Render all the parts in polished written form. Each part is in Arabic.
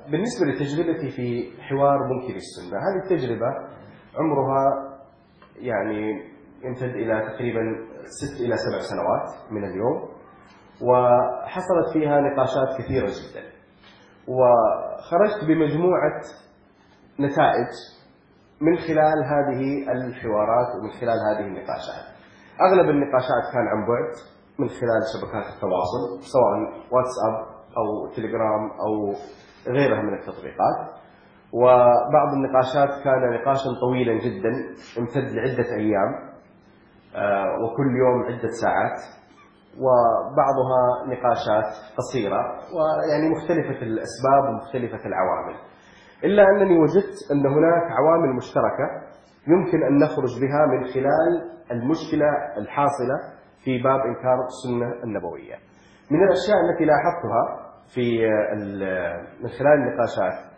بالنسبة لتجربتي في حوار منكر السنة، هذه التجربة عمرها يعني يمتد إلى تقريبا 6 إلى 7 سنوات من اليوم، وحصلت فيها نقاشات كثيرة جدا، وخرجت بمجموعة نتائج من خلال هذه الحوارات ومن خلال هذه النقاشات. أغلب النقاشات كان عن بعد من خلال شبكات التواصل، سواء واتساب أو تليجرام أو غيرها من التطبيقات، وبعض النقاشات كان نقاشا طويلا جدا امتد لعدة أيام وكل يوم عدة ساعات، وبعضها نقاشات قصيرة ويعني مختلفة الأسباب ومختلفة العوامل، إلا أنني وجدت أن هناك عوامل مشتركة يمكن أن نخرج بها من خلال المشكلة الحاصلة في باب إنكار السنة النبوية. من الأشياء التي لاحظتها من خلال النقاشات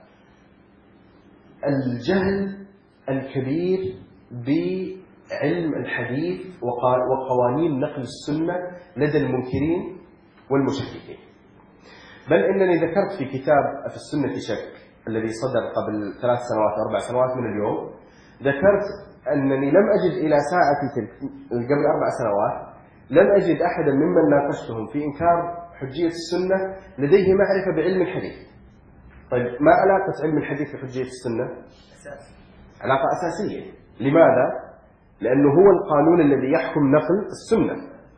الجهل الكبير بعلم الحديث وقوانين نقل السنة لدى المنكرين والمشككين. بل إنني ذكرت في كتاب في السنة شك الذي صدر قبل 3 سنوات أو 4 سنوات من اليوم، ذكرت أنني لم أجد إلى ساعة تلك قبل 4 سنوات لم أجد أحدا ممن ناقشتهم في إنكار حجية السنة لديه معرفة بعلم الحديث. طيب ما علاقة علم الحديث بحجية السنة؟ علاقة أساسية. لماذا؟ لأنه هو القانون الذي يحكم نقل السنة،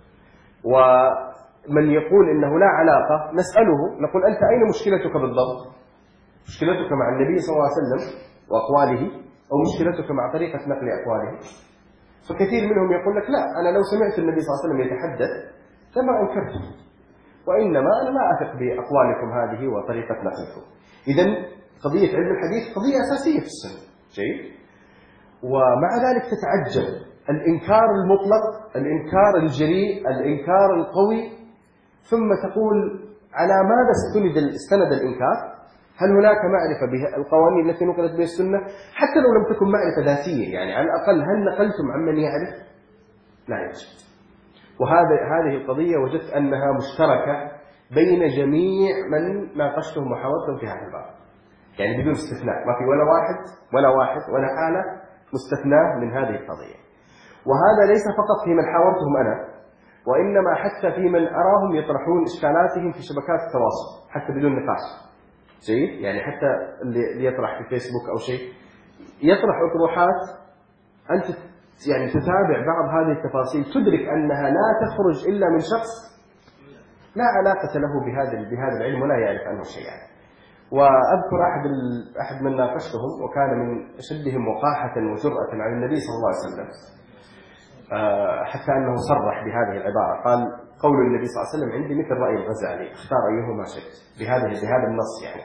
ومن يقول إنه لا علاقة نسأله نقول أنت أين مشكلتك بالضبط؟ مشكلتك مع النبي صلى الله عليه وسلم وأقواله، أو مشكلتك مع طريقة نقل أقواله؟ فكثير منهم يقول لك لا، أنا لو سمعت النبي صلى الله عليه وسلم يتحدث لما أنكرته، وإنما أنا لا أثق بأقوالكم هذه وطريقة نقلكم. إذن قضية علم الحديث قضية أساسية في السنة. جيد. ومع ذلك تتعجب الإنكار المطلق، الإنكار الجريء، الإنكار القوي، ثم تقول على ماذا استند الإنكار؟ هل هناك معرفة بالقوانين التي نقلت بها السنة؟ حتى لو لم تكن معرفة ذاتية، يعني على الأقل هل نقلتم عمن يعرف؟ لا يوجد. وهذه القضية وجدت أنها مشتركة بين جميع من ناقشتهم وحاولتهم في هذا الباب، يعني بدون استثناء، ما في ولا واحد ولا حالة مستثناة من هذه القضية. وهذا ليس فقط في من حاورتهم أنا، وإنما حتى في من أراهم يطرحون إشكالاتهم في شبكات التواصل حتى بدون نقاش. جيد. يعني حتى اللي يطرح في فيسبوك أو شيء يطرح أطروحات أنت يعني تتابع بعض هذه التفاصيل تدرك أنها لا تخرج إلا من شخص لا علاقة له بهذا العلم ولا يعرف عنه شيئا. وأذكر أحد من ناقشتهم وكان من أشدهم وقاحة وجرأة على النبي صلى الله عليه وسلم، حتى أنه صرح بهذه العبارة، قال قول النبي صلى الله عليه وسلم عندي مثل رأي الغزالي، اختار أيهما شئت، بهذا النص يعني.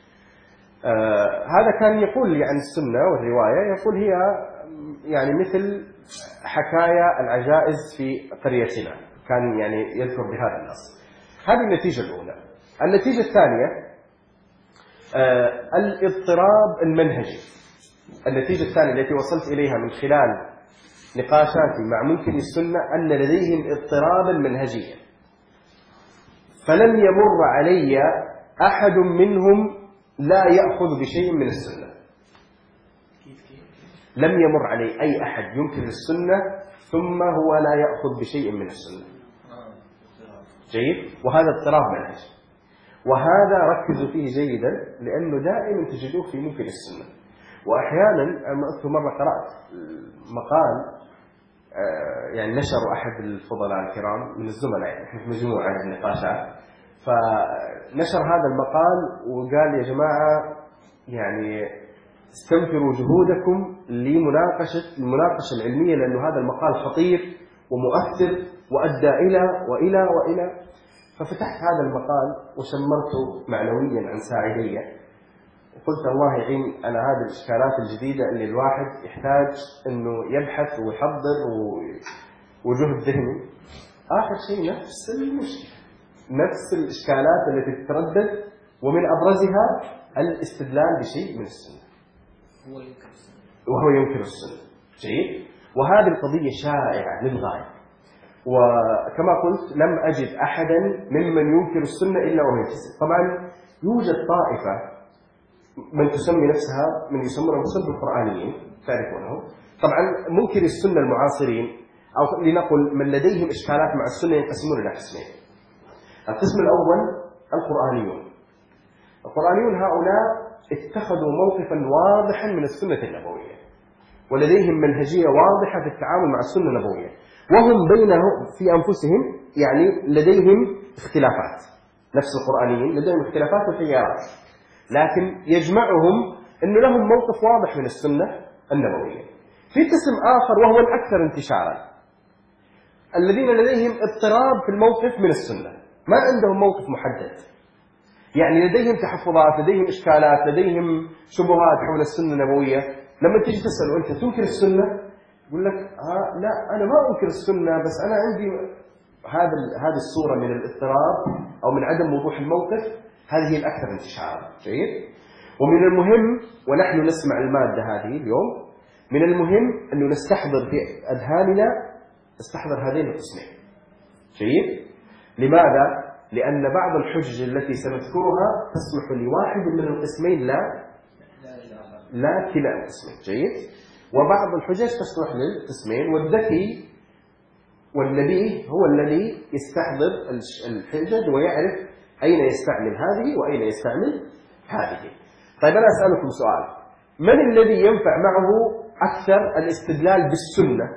هذا كان يقول عن السنة والرواية، يقول هي يعني مثل حكاية العجائز في قريتنا، كان يعني يذكر بهذا النص. هذه النتيجة الأولى. النتيجة الثانية الاضطراب المنهجي. النتيجة الثانية التي وصلت إليها من خلال نقاشاتي مع منكر السنة أن لديهم اضطرابا منهجيا، فلم يمر علي أحد منهم لا يأخذ بشيء من السنة. لم يمر علي أي أحد ينكر السنة ثم هو لا يأخذ بشيء من السنة. جيد. وهذا اضطراب منهجي، وهذا ركزوا فيه جيدا لأنه دائما تجدوه في منكر السنة. وأحيانا أذكر مرة قرأت مقال يعني نشر أحد الفضلاء الكرام من الزملاء، يعني احنا في مجموعة من النقاشات، فنشر هذا المقال وقال يا جماعة يعني استنفروا جهودكم للمناقشة العلمية، لأنه هذا المقال خطير ومؤثر وأدى إلى. ففتحت هذا المقال وشمرته معنويا عن ساعدية، وقلت الله يعين أنا هذه الإشكالات الجديدة اللي الواحد يحتاج أنه يبحث ويحضر وجهد ذهني. آخر شيء نفس المشكلة، نفس الإشكالات التي تتردد، ومن أبرزها الاستدلال بشيء من السنة، وهو ينكر السنة. جيد. وهذه القضية شائعة للغاية، وكما قلت لم أجد أحدا ممن ينكر السنة إلا وهو يتسل. طبعا يوجد طائفة من تسمي نفسها من يسمونهم سب القرآنيين تعرفونهم. طبعا منكر السنة المعاصرين أو لنقل من لديهم إشكالات مع السنة ينقسمون إلى قسمين. القسم الأول القرآنيون. القرآنيون هؤلاء اتخذوا موقفا واضحا من السنة النبوية، ولديهم منهجية واضحة في التعامل مع السنة النبوية، وهم بينهم في أنفسهم يعني لديهم اختلافات. نفس القرآنيين لديهم اختلافات وخيارات، لكن يجمعهم أن لهم موقف واضح من السنة النبوية. في قسم آخر وهو الأكثر انتشارا، الذين لديهم اضطراب في الموقف من السنة، ما عندهم موقف محدد، يعني لديهم تحفظات، لديهم إشكالات، لديهم شبهات حول السنة النبوية. لما تيجي تسأل وأنت تنكر السنة يقول لك لا أنا ما أنكر السنة، بس أنا عندي هذه الصورة من الاضطراب أو من عدم وضوح الموقف، هذه هي الأكثر انتشارا. جيد. ومن المهم ونحن نسمع المادة هذه اليوم، من المهم أنه نستحضر في أذهاننا نستحضر هذين القسمين. جيد. لماذا؟ لأن بعض الحجج التي سنذكرها تسمح لواحد من القسمين لا كلا القسمين. جيد. وبعض الحجج تسمح للقسمين، والذكي والنبي هو الذي يستحضر الحجج ويعرف أين يستعمل هذه وأين يستعمل هذه. طيب أنا أسألكم سؤال، من الذي ينفع معه أكثر الاستدلال بالسنة؟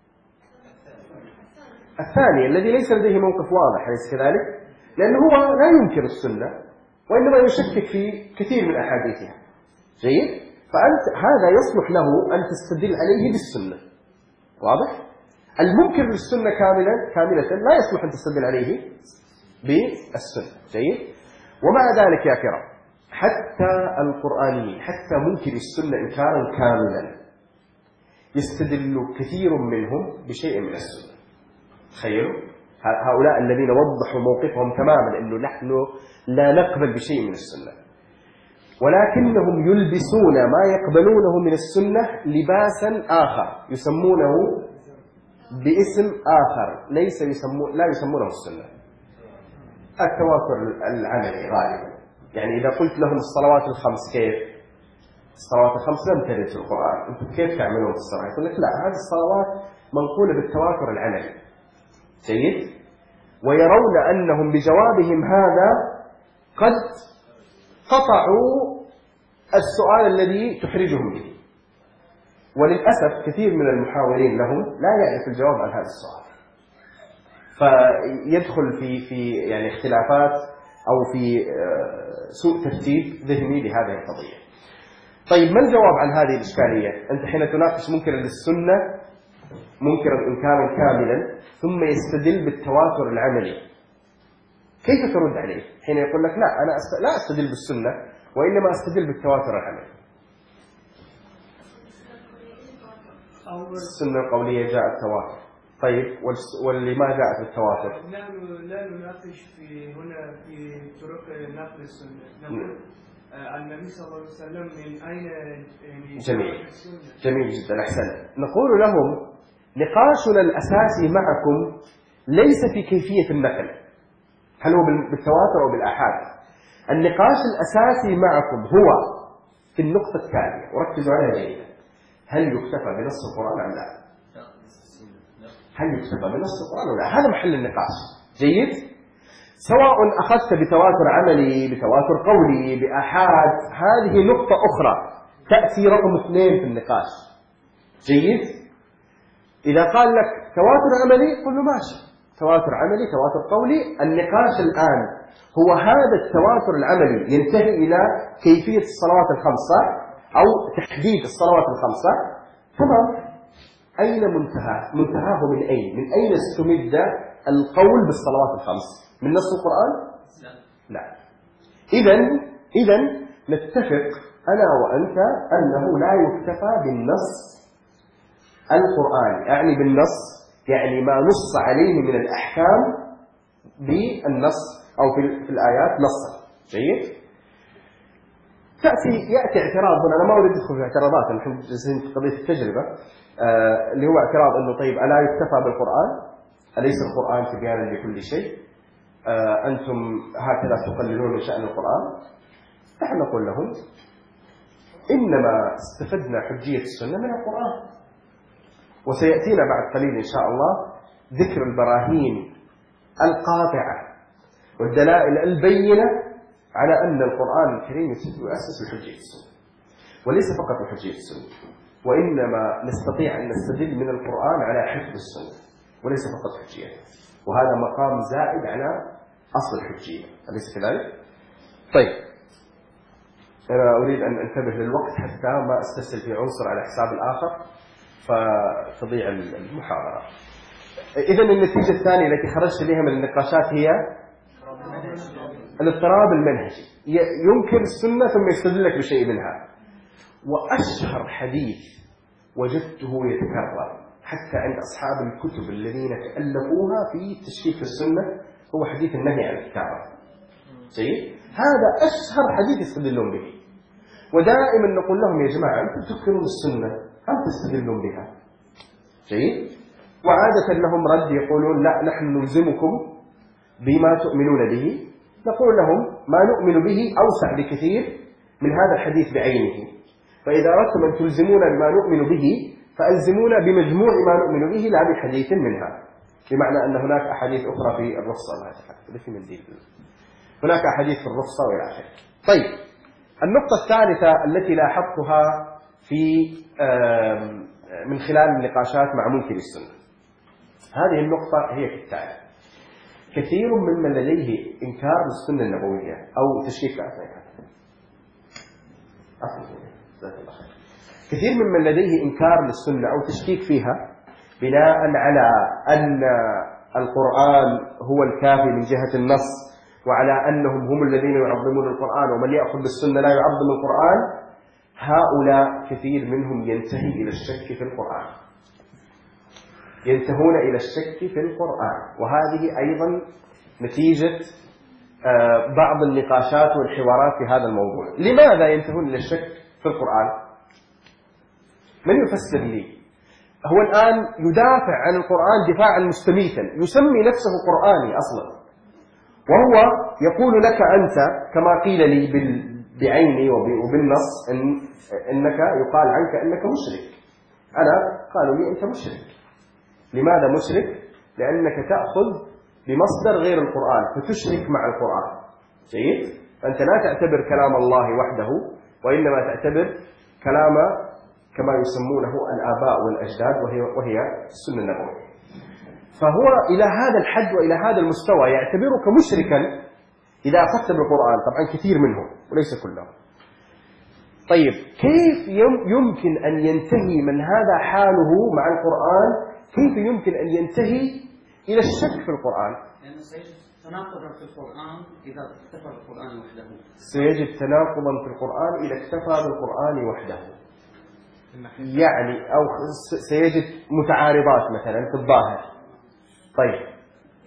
الثاني الذي ليس لديه موقف واضح، أليس كذلك؟ لأنه هو لا ينكر السنة وإنما يشكك في كثير من أحاديثها. جيد؟ فأنت هذا يصلح له أن تستدل عليه بالسنة. واضح؟ المنكر للسنة كاملة لا يصلح أن تستدل عليه بالسنة. جيد؟ ومع ذلك يا كرام حتى القرآنيين، حتى منكر السنة إنكارا كاملا، يستدل كثير منهم بشيء من السنة. تخيلوا هؤلاء الذين وضحوا موقفهم تماما أنه نحن لا نقبل بشيء من السنة، ولكنهم يلبسون ما يقبلونه من السنة لباسا آخر يسمونه باسم آخر لا يسمونه السنة. التواتر العملي غالبا. يعني إذا قلت لهم الصلوات الخمس كيف؟ الصلوات الخمس لم ترد في القرآن، أنتم كيف تعملون الصلاة؟ يقول لك لا، هذه الصلوات منقولة بالتواتر العملي. جيد. ويرون أنهم بجوابهم هذا قد قطعوا السؤال الذي تحرجهم به. وللأسف كثير من المحاورين لهم لا يعرف الجواب عن هذا السؤال، فيدخل في يعني اختلافات أو في سوء ترتيب ذهني لهذه القضية. طيب ما الجواب عن هذه الإشكالية؟ أنت حين تناقش منكرا للسنة منكرا إنكارا كاملا ثم يستدل بالتواتر العملي، كيف ترد عليه حين يقول لك لا أنا لا أستدل بالسنة وإنما أستدل بالتواتر العملي؟ السنة القولية جاء التواتر. طيب واللي ما جاءت بالتواتر؟ لا نناقش هنا في طرق نقل السنة، نقول النبي صلى الله عليه وسلم من أين جميل جدا، أحسن. نقول لهم نقاشنا الأساسي معكم ليس في كيفية النقل، هل هو بالتواتر أو بالآحاد. النقاش الأساسي معكم هو في النقطة التالية، وركزوا عليها جيدا: هل يكتفى بنص القرآن أم لا؟ هل يكتفى بنص القرآن أم لا؟ هذا محل النقاش. جيد؟ سواء أخذت بتواتر عملي، بتواتر قولي، بآحاد، هذه نقطة أخرى تأتي رقم 2 في النقاش. جيد؟ إذا قال لك تواتر عملي قل له ماشي، تواتر عملي، تواتر قولي. النقاش الآن هو هذا التواتر العملي ينتهي إلى كيفية الصلوات الخمسة أو تحديد الصلوات الخمسة. تمام، أين منتهاه من أين؟ من أين استمد القول بالصلوات الخمس؟ من نص القرآن؟ لا. إذن نتفق أنا وأنت أنه لا يكتفى بالنص القرآن، يعني بالنص يعني ما نص عليه من الأحكام بالنص أو في الآيات نصا. جيد؟ يأتي اعتراض هنا، أنا ما أريد أدخل في اعتراضات، نحن جالسين في قضية التجربة، اللي هو اعتراض أنه طيب ألا يكتفى بالقرآن؟ أليس القرآن تبيانا لكل شيء؟ أنتم هكذا تقللون من شأن القرآن؟ نحن نقول لهم إنما استفدنا حجية السنة من القرآن. وسيأتينا بعد قليل إن شاء الله ذكر البراهين القاطعة والدلائل البينة على أن القرآن الكريم يؤسس لحجية السنة، وليس فقط لحجية السنة، وإنما نستطيع أن نستدل من القرآن على حفظ السنة وليس فقط حجية، وهذا مقام زائد على أصل الحجية، أليس كذلك؟ طيب، أنا أريد أن أنتبه للوقت حتى ما أستسهل في عنصر على حساب الآخر فتضيع المحاضرة. إذن النتيجة الثانية التي خرجت بها من النقاشات هي الاضطراب المنهجي، ينكر السنة ثم يستدلك بشيء منها. وأشهر حديث وجدته يتكرر حتى عند أصحاب الكتب الذين تألفوها في تشكيك السنة هو حديث النهي عن الكتابة. جيد؟ هذا أشهر حديث يستدلون به، ودائما نقول لهم يا جماعة أنتم تذكرون السنة هل تستدلون بها؟ جيد؟ وعادة لهم رد يقولون لا نحن نلزمكم بما تؤمنون به. نقول لهم ما نؤمن به أوسع بكثير من هذا الحديث بعينه، فإذا أردتم أن تلزمونا بما نؤمن به فألزمونا بمجموع ما نؤمن به لا بحديث منها، بمعنى أن هناك أحاديث أخرى في الرخصة، هناك أحاديث في الرخصة وإلى آخره. طيب، النقطة الثالثة التي لاحظتها في من خلال النقاشات مع منكر السنة، هذه النقطة هي كالتالي: كثير ممن لديه إنكار للسنة النبوية أو تشكيك كثير ممن لديه إنكار للسنة أو تشكيك فيها بناء على أن القرآن هو الكافي من جهة النص، وعلى أنهم هم الذين يعظمون القرآن ومن يأخذ بالسنة لا يعظم القرآن. هؤلاء كثير منهم ينتهي إلى الشك في القرآن، ينتهون إلى الشك في القرآن، وهذه أيضا نتيجة بعض النقاشات والحوارات في هذا الموضوع. لماذا ينتهون إلى الشك في القرآن؟ من يفسر لي؟ هو الآن يدافع عن القرآن دفاعا مستميتا، يسمي نفسه قرآني أصلا، وهو يقول لك أنت كما قيل لي بعيني وبالنص إنك يقال عنك أنك مشرك. أنا قالوا لي أنت مشرك. لماذا مشرك؟ لأنك تأخذ بمصدر غير القرآن فتشرك مع القرآن. جيد؟ أنت لا تعتبر كلام الله وحده، وإنما تعتبر كلام كما يسمونه الآباء والأجداد وهي السنة النبوية. فهو إلى هذا الحد وإلى هذا المستوى يعتبرك مشركا إذا أخذت بالقرآن، طبعا كثير منهم وليس كلهم. طيب، كيف يمكن أن ينتهي من هذا حاله مع القرآن؟ كيف يمكن أن ينتهي إلى الشك في القرآن؟ لأنه سيجد تناقضا في القرآن إذا اكتفى بالقرآن وحده. سيجد تناقضا في القرآن إذا اكتفى بالقرآن وحده، يعني أو سيجد متعارضات مثلا في الظاهر. طيب،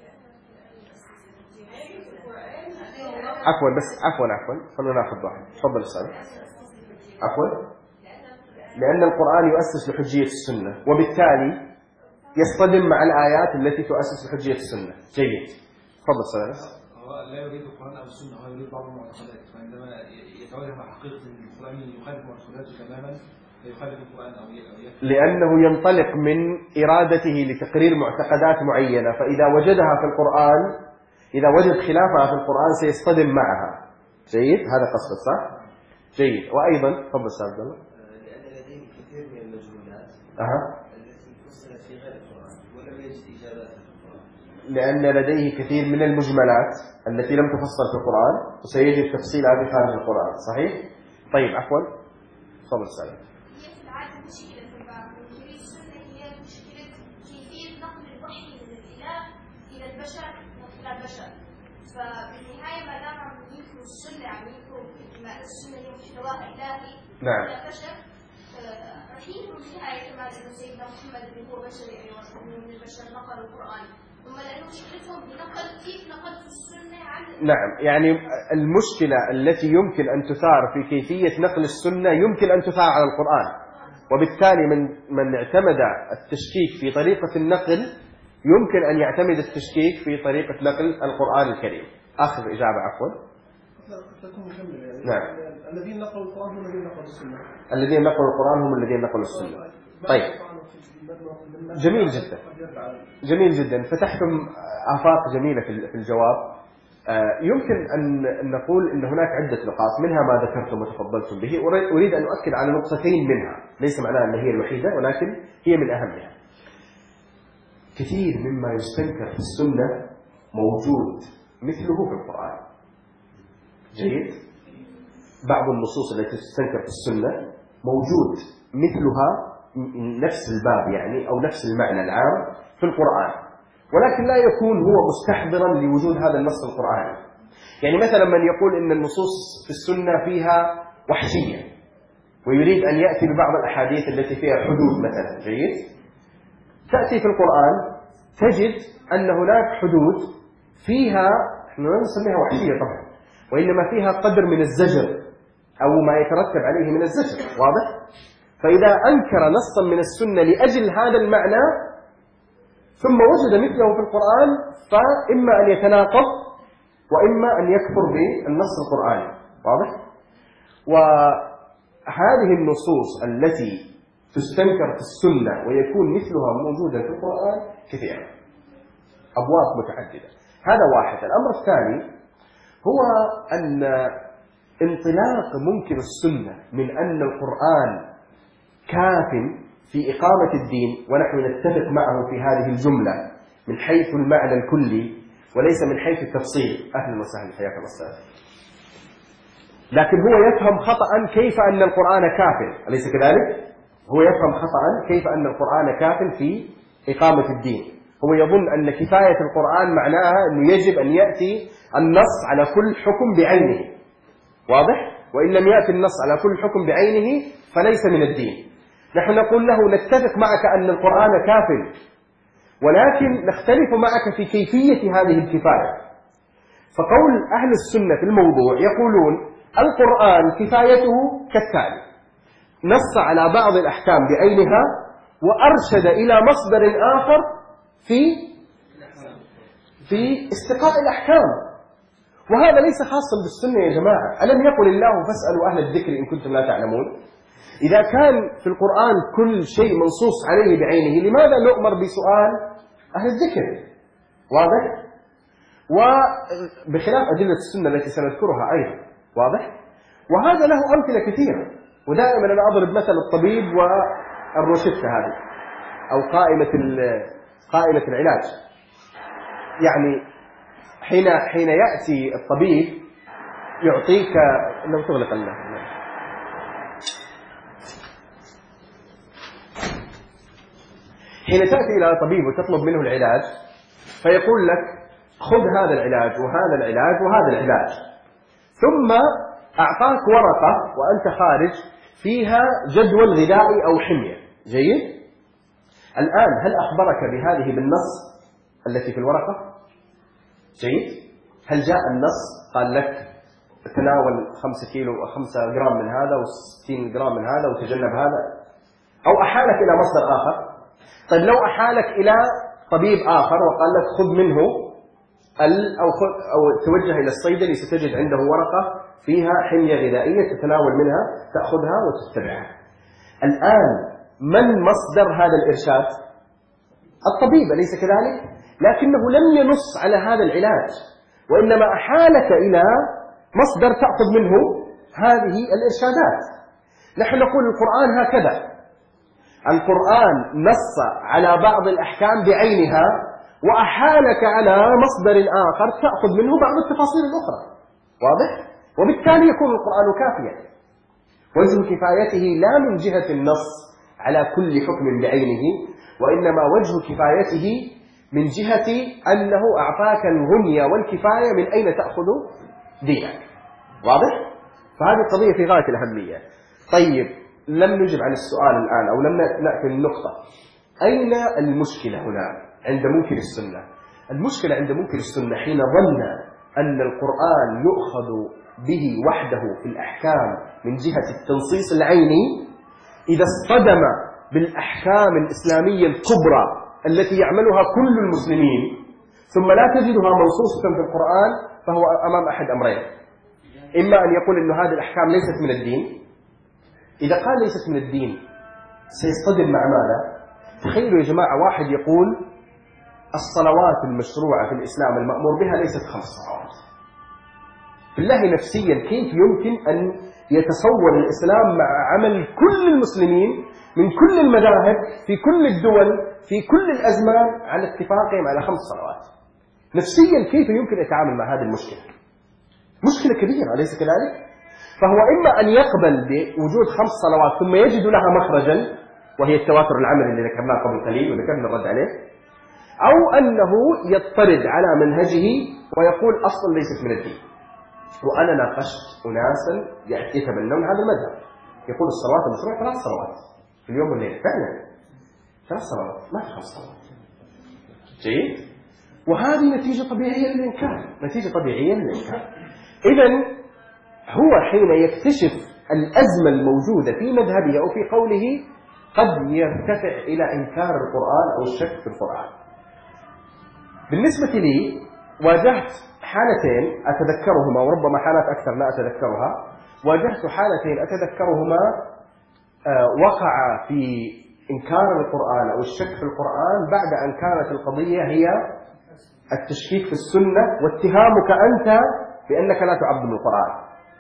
عفوا خلونا ناخذ واحد. تفضل أستاذ. عفوا، لأن القرآن يؤسس لحجية السنة، وبالتالي يصطدم مع الآيات التي تؤسس لحجية السنة. جيد، تفضل أستاذ. هو لا يريد القرآن أو السنة، هو يريد بعض المعتقدات، فعندما يتواجه مع حقيقة أن القرآن يخالف معتقداته تماما فيخالف القرآن أو لأنه ينطلق من إرادته لتقرير معتقدات معينة، فإذا وجدها في القرآن، إذا وجد خلافها في القرآن سيصطدم معها. جيد، هذا قصده صح؟ جيد. وأيضا تفضل أستاذ عبد الله. لأن لديه كثير من المجهولات التي فصلت في غير القرآن ولم يجد إجاباتها في القرآن. لأن لديه كثير من المجملات التي لم تفصل في القرآن وسيجد تفصيلها في خارج القرآن. صحيح؟ طيب، عفوا تفضل أستاذ. مشكلة في البعض من السنة هي مشكلة كيفية نقل الوحي من الإله إلى البشر إلى البشر. فبالنهاية ما دام عم ينكروا السنة، عم ينكروا ما السنة هي محتواها إلهي إلى البشر، راح ينكروا بالنهاية كمان إنه سيدنا محمد اللي هو بشري أيضا من البشر نقل القرآن، هم لأنه مشكلتهم بنقل كيف نقلت السنة عن. نعم، يعني المشكلة التي يمكن أن تثار في كيفية نقل السنة يمكن أن تثار على القرآن، وبالتالي من اعتمد التشكيك في طريقة النقل يمكن أن يعتمد التشكيك في طريقة نقل القرآن الكريم. آخر إجابة عفوا. تكون مكملة يعني. نعم. الذين نقلوا القرآن هم الذين نقلوا السنة. الذين نقلوا القرآن هم الذين نقلوا السنة. طيب جميل جدا، جميل جدا، فتحتم آفاق جميلة في الجواب. يمكن أن نقول أن هناك عدة نقاط منها ما ذكرتم وتفضلتم به. أريد أن أؤكد على نقطتين منها، ليس معناها أن هي الوحيدة ولكن هي من أهمها. كثير مما يستنكر في السنة موجود مثله في القرآن. جيد؟ بعض النصوص التي تستنكر في السنة موجود مثلها نفس الباب يعني أو نفس المعنى العام في القرآن، ولكن لا يكون هو مستحضرا لوجود هذا النص القرآني. يعني مثلا من يقول إن النصوص في السنة فيها وحشية ويريد أن يأتي ببعض الأحاديث التي فيها حدود مثلا، جيد؟ تأتي في القرآن تجد أن هناك حدود فيها، نحن لا نسميها وحشية طبعا، وإنما فيها قدر من الزجر أو ما يترتب عليه من الزجر، واضح؟ فإذا أنكر نصا من السنة لأجل هذا المعنى ثم وجد مثله في القرآن فإما أن يتناقض وإما أن يكفر بالنص القرآني، واضح؟ وهذه النصوص التي تستنكر في السنة ويكون مثلها موجودا في القرآن كثيرة، أبواب متعددة. هذا واحد. الأمر الثاني هو أن انطلاق منكر السنة من أن القرآن كاف في إقامة الدين، ونحن نتفق معه في هذه الجملة من حيث المعنى الكلي وليس من حيث التفصيل. أهلا وسهلا، حياك الله أستاذ. لكن هو يفهم خطأ كيف أن القرآن كاف، أليس كذلك؟ هو يفهم خطأ كيف أن القرآن كاف في إقامة الدين. هو يظن أن كفاية القرآن معناها أنه يجب أن يأتي النص على كل حكم بعينه، واضح؟ وإن لم يأتي النص على كل حكم بعينه فليس من الدين. نحن نقول له نتفق معك أن القرآن كاف، ولكن نختلف معك في كيفية هذه الكفاية. فقول أهل السنة في الموضوع يقولون القرآن كفايته كالتالي: نص على بعض الأحكام بعينها وأرشد إلى مصدر آخر في استقاء الأحكام. وهذا ليس خاصا بالسنة يا جماعة. ألم يقل الله فاسألوا أهل الذكر إن كنتم لا تعلمون؟ إذا كان في القرآن كل شيء منصوص عليه بعينه لماذا نؤمر بسؤال أهل الذكر؟ واضح؟ وبخلاف أدلة السنة التي سنذكرها أيضا، واضح؟ وهذا له أمثلة كثيرة. ودائما أنا أضرب مثل الطبيب والروشتة هذه أو قائمة العلاج. يعني حين يأتي الطبيب يعطيك، لو تغلق الله، حين تأتي إلى طبيب وتطلب منه العلاج فيقول لك خذ هذا العلاج وهذا العلاج وهذا العلاج، ثم أعطاك ورقة وأنت خارج فيها جدول غذائي أو حمية، جيد؟ الآن هل أخبرك بهذه بالنص التي في الورقة؟ جيد؟ هل جاء النص قال لك تناول 5 كيلو و 5 جرام من هذا و60 جرام من هذا وتجنب هذا؟ أو أحالك إلى مصدر آخر؟ طيب لو أحالك إلى طبيب آخر وقال لك خذ منه أو توجه إلى الصيدلي ستجد عنده ورقة فيها حمية غذائية تتناول منها، تأخذها وتتبعها. الآن من مصدر هذا الإرشاد؟ الطبيب، أليس كذلك؟ لكنه لم ينص على هذا العلاج، وإنما أحالك إلى مصدر تأخذ منه هذه الإرشادات. نحن نقول القرآن هكذا، القرآن نص على بعض الأحكام بعينها وأحالك على مصدر آخر تأخذ منه بعض التفاصيل الأخرى، واضح؟ وبالتالي يكون القرآن كافيا. وجه كفايته لا من جهة النص على كل حكم بعينه، وإنما وجه كفايته من جهة أنه أعطاك الغنية والكفاية من أين تأخذ دينك، واضح؟ فهذه القضية في غاية الأهمية. طيب لم نجب عن السؤال الآن أو لم نأتي النقطة. أين المشكلة هنا عند منكر السنة؟ المشكلة عند منكر السنة حين ظن أن القرآن يؤخذ به وحده في الأحكام من جهة التنصيص العيني، إذا اصطدم بالأحكام الإسلامية الكبرى التي يعملها كل المسلمين ثم لا تجدها منصوصة في القرآن فهو أمام أحد أمرين: إما أن يقول إنه هذه الأحكام ليست من الدين. إذا قال ليست من الدين سيصطدم مع ماذا؟ تخيلوا يا جماعة واحد يقول الصلوات المشروعة في الإسلام المأمور بها ليست 5 صلوات. بالله نفسيا كيف يمكن أن يتصور الإسلام مع عمل كل المسلمين من كل المذاهب في كل الدول في كل الأزمان على اتفاقهم على 5 صلوات؟ نفسيا كيف يمكن يتعامل مع هذه المشكلة؟ مشكلة كبيرة أليس كذلك؟ فهو إما أن يقبل بوجود 5 صلوات ثم يجد لها مخرجا وهي التواتر العملي اللي ذكرناه قبل قليل وذكرنا الرد عليه، أو أنه يضطرد على منهجه ويقول أصلا ليست من الدين. وأنا ناقشت أناسا يتبنون هذا المذهب، يقول الصلوات المشروعة 3 صلوات في اليوم والليل. فعلا 3 صلوات ما في 5 صلوات. جيد؟ وهذه نتيجة طبيعية للإنكار، نتيجة طبيعية للإنكار. إذن هو حين يكتشف الأزمة الموجودة في مذهبه أو في قوله قد يرتفع إلى إنكار القرآن أو الشك في القرآن. بالنسبة لي واجهت حالتين أتذكرهما، وربما حالات أكثر لا أتذكرها. واجهت حالتين أتذكرهما وقع في إنكار القرآن أو الشك في القرآن بعد أن كانت القضية هي التشكيك في السنة واتهامك أنت بأنك لا تعظم القرآن.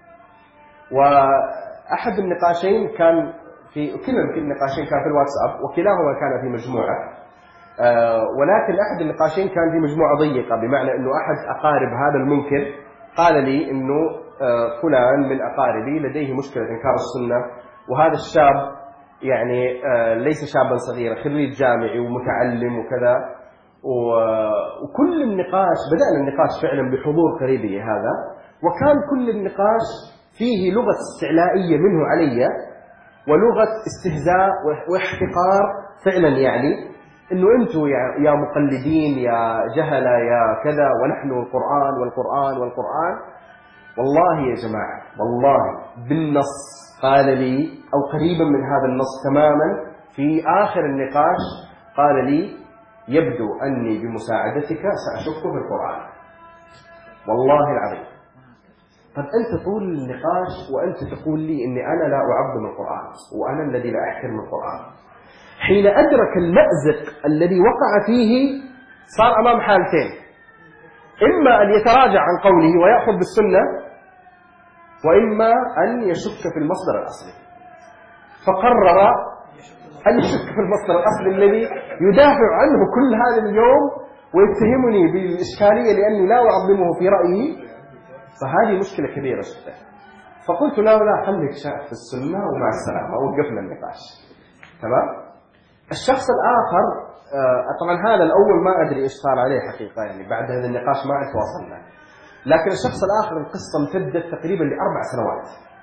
وأحد النقاشين كان كل النقاشين كان في الواتساب وكلاهما كان في مجموعة، ولكن أحد النقاشين كان في مجموعة ضيقة، بمعنى أنه أحد أقارب هذا المنكر قال لي أنه فلان من أقاربي لديه مشكلة إنكار السنة، وهذا الشاب يعني ليس شابا صغيرا، خريج جامعي ومتعلم وكذا. وكل النقاش بدأنا النقاش فعلا بحضور قريبي هذا، وكان كل النقاش فيه لغة استعلائية منه علي ولغة استهزاء واحتقار فعلا، يعني انه انتم يا مقلدين يا جهلة يا كذا ونحن القرآن والقرآن والقرآن. والله يا جماعة والله بالنص قال لي أو قريبا من هذا النص تماما في آخر النقاش قال لي يبدو أني بمساعدتك سأشك في القرآن والله العظيم. طب أنت طول النقاش وأنت تقول لي أني أنا لا أعظم القرآن وأنا الذي لا أحترم القرآن. حين أدرك المأزق الذي وقع فيه صار أمام حالتين، إما أن يتراجع عن قوله ويأخذ بالسنة، وإما أن يشك في المصدر الأصلي. فقرر أن يشك في المصدر الأصلي الذي يدافع عنه كل هذا اليوم ويتهمني بالإشكالية لأني لا أعظمه في رأيي. فهذه مشكلة كبيرة جدا. فقلت لا خليك شاك في السنة ومع السلامة، ووقفنا النقاش. تمام. الشخص الآخر طبعا هذا الأول ما أدري إيش صار عليه حقيقة، يعني بعد هذا النقاش ما تواصلنا. لكن الشخص الآخر القصة امتدت تقريبا ل4 سنوات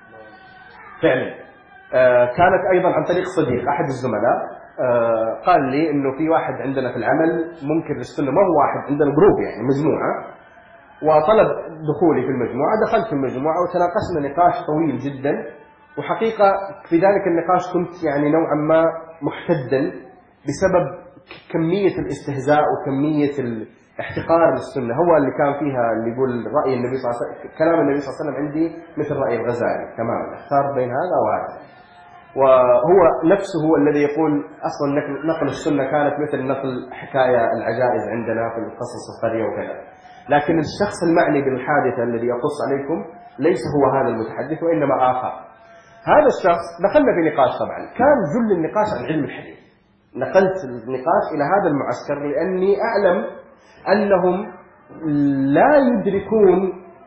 فعلا. كانت أيضا عن طريق صديق أحد الزملاء قال لي إنه في واحد عندنا في العمل منكر للسنة، ما هو واحد، عندنا جروب يعني مجموعة، وطلب دخولي في المجموعة. دخلت في المجموعة وتناقشنا نقاش طويل جدا، وحقيقة في ذلك النقاش كنت يعني نوعا ما محتدا بسبب كمية الاستهزاء وكمية الاحتقار للسنة. هو اللي كان فيها اللي يقول رأي النبي صلى الله عليه وسلم، كلام النبي صلى الله عليه وسلم عندي مثل رأي الغزالي تماما، اختار بين هذا وهذا. وهو نفسه هو الذي يقول أصلا نقل السنة كانت مثل نقل حكاية العجائز عندنا في القصص القرية وكذا. لكن الشخص المعني بالحادثة الذي يقص عليكم ليس هو هذا المتحدث وإنما آخر. هذا الشخص دخلنا في نقاش، طبعا كان جل النقاش عن علم الحديث. نقلت النقاش إلى هذا المعسكر لأني أعلم أنهم لا يدركون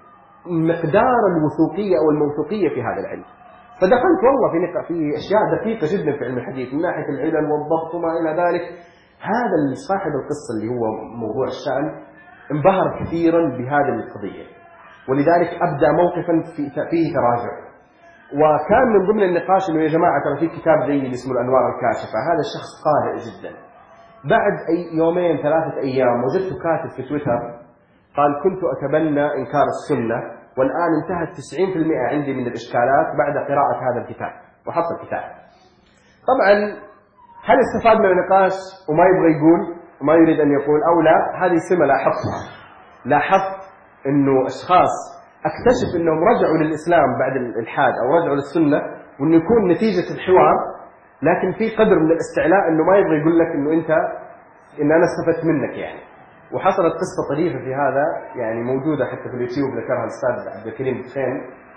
مقدار الوثوقية أو الموثوقية في هذا العلم. فدخلت والله في أشياء دقيقة جدا في علم الحديث من ناحية العلل والضبط وما إلى ذلك. هذا صاحب القصة اللي هو موضوع الشأن انبهر كثيرا بهذه القضية، ولذلك أبدأ موقفا فيه تراجع. وكان من ضمن النقاش إنه يا جماعة ترى في كتاب جيد اسمه الأنوار الكاشفة. هذا الشخص قارئ جدا. بعد يومين 3 أيام وجدته كاتب في تويتر قال كنت أتبنى إنكار السنة والآن انتهت 90% عندي من الإشكالات بعد قراءة هذا الكتاب، وحط الكتاب. طبعا هل استفاد من النقاش وما يبغى يقول وما يريد أن يقول أو لا؟ هذه سمة لاحظتها. لاحظت إنه أشخاص اكتشف انهم رجعوا للاسلام بعد الالحاد او رجعوا للسنه، وانه يكون نتيجه الحوار، لكن في قدر من الاستعلاء انه ما يبغى يقول لك انه انت ان انا استفدت منك يعني. وحصلت قصه طريفه في هذا يعني موجوده حتى في اليوتيوب ذكرها الاستاذ عبد الكريم بخين.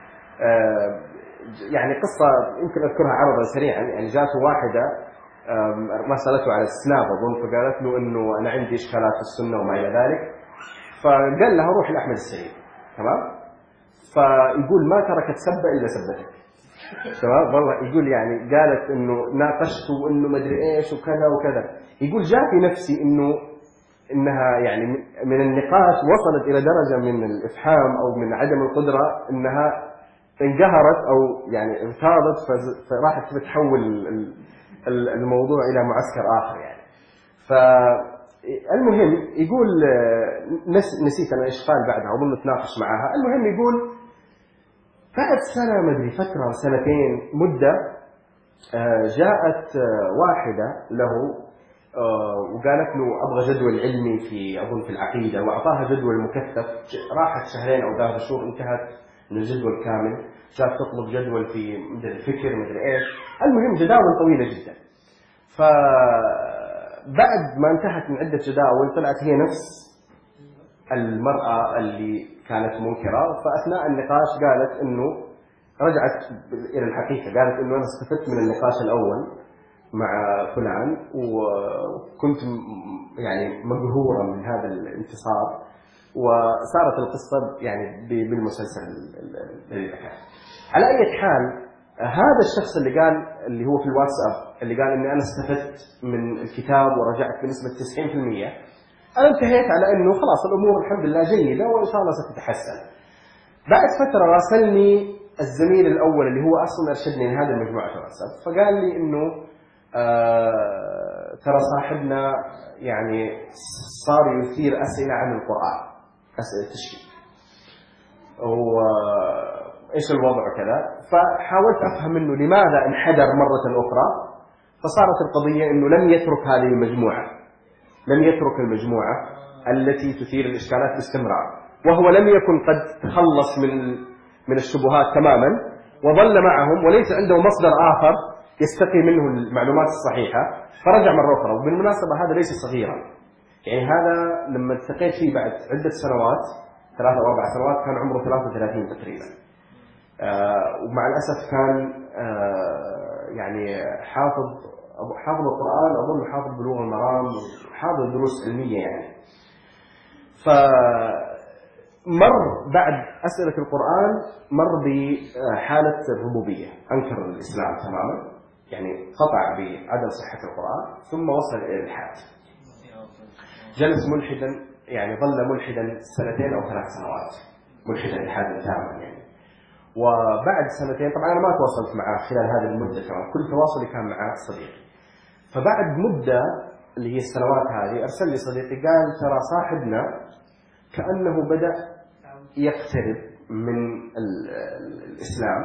يعني قصه يمكن اذكرها عرضا سريعا. يعني جاته واحده ما سالته على السناب اظن، فقالت له انه انا عندي اشكالات في السنه وما الى ذلك، فقال لها روح لاحمد السعيد. تمام. فيقول ما تركت سبه الا سبتك. تمام. والله يقول يعني قالت انه ناقشته وانه ما ادري ايش وكذا وكذا. يقول جاء في نفسي انها يعني من النقاش وصلت الى درجه من الافحام او من عدم القدره انها انقهرت او يعني انفاضت، فراحت تحول الموضوع الى معسكر اخر يعني. فالمهم يقول نسيت انا ايش قال بعدها، اظن نتناقش معها. المهم يقول بعد سنه ما ادري فتره سنتين مده جاءت واحده له وقالت له ابغى جدول علمي في اظن في العقيده، واعطاها جدول مكثف. راحت شهرين او 3 شهور انتهت من الجدول كامل، جات تطلب جدول في مدري الفكر مدري ايش. المهم جداول طويله جدا. فبعد ما انتهت من عده جداول طلعت هي نفس المراه اللي كانت منكره. فاثناء النقاش قالت انه رجعت الى الحقيقه، قالت انه انا استفدت من النقاش الاول مع فلان وكنت يعني مقهورة من هذا الانتصار. وصارت القصة يعني بالمسلسل على أي حال. هذا الشخص اللي قال اللي هو في الواتساب اللي قال إني أنا استفدت من الكتاب ورجعت بنسبة 90%، أنا انتهيت على إنه خلاص الأمور الحمد لله جيدة وإن شاء الله ستتحسن. بعد فترة راسلني الزميل الأول اللي هو أصلا أرشدني لهذه المجموعة في الواتساب، فقال لي إنه ترى صاحبنا يعني صار يثير أسئلة عن القرآن، أسئلة تشكيك وإيش الوضع وكذا. فحاولت أفهم منه لماذا انحدر مرة أخرى. فصارت القضية أنه لم يترك هذه المجموعة، لم يترك المجموعة التي تثير الإشكالات باستمرار، وهو لم يكن قد تخلص من الشبهات تماما وظل معهم وليس عنده مصدر آخر يستقي منه المعلومات الصحيحة، فرجع مرة أخرى. وبالمناسبة هذا ليس صغيرا، يعني هذا لما التقيت فيه بعد عدة سنوات 3 أو 4 سنوات كان عمره 33 تقريبا. ومع الأسف كان يعني حافظ القرآن، أظن حافظ بلوغ المرام وحافظ دروس علمية يعني. فمر بعد أسئلة القرآن مر بحالة الربوبية، أنكر الإسلام تماما، يعني قطع بعدم صحة القرآن، ثم وصل إلى الإلحاد. جلس ملحدا، يعني ظل ملحدا 2 أو 3 سنوات، ملحدا إلحادا تاما يعني. وبعد 2 طبعا أنا ما تواصلت معه خلال هذه المدة، كمان كل تواصلي كان مع صديقي. فبعد مدة اللي هي السنوات هذه أرسل لي صديقي قال ترى صاحبنا كأنه بدأ يقترب من الإسلام.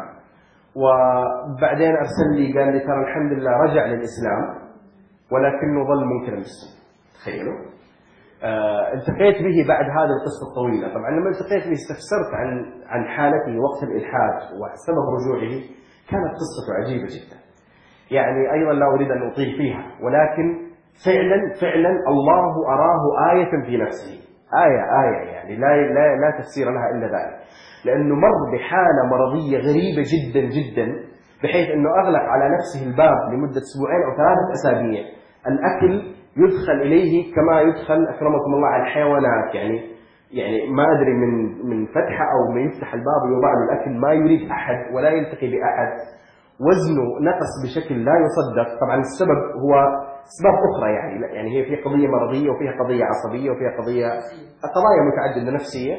وبعدين أرسل لي قال لي ترى الحمد لله رجع للإسلام ولكنه ظل منكرا بالسنة. تخيلوا. التقيت به بعد هذه القصة الطويلة. طبعا لما التقيت به استفسرت عن حالته وقت الإلحاد وسبب رجوعه. كانت قصته عجيبة جدا، يعني أيضا لا أريد أن أطيل فيها، ولكن فعلا الله أراه آية في نفسه، آية يعني لا تفسير لها إلا ذلك، لأنه مر بحالة مرضية غريبة جدا جدا، بحيث أنه أغلق على نفسه الباب لمدة 2 أو 3 أسابيع. الأكل يدخل إليه كما يدخل أكرمكم الله على الحيوانات، يعني ما أدري من فتحة أو من يفتح الباب ويوضع له الأكل، ما يريد أحد ولا يلتقي بأحد. وزنه نقص بشكل لا يصدق. طبعا السبب هو أسباب أخرى، يعني هي فيها قضية مرضية وفيها قضية عصبية وفيها قضايا متعددة نفسية.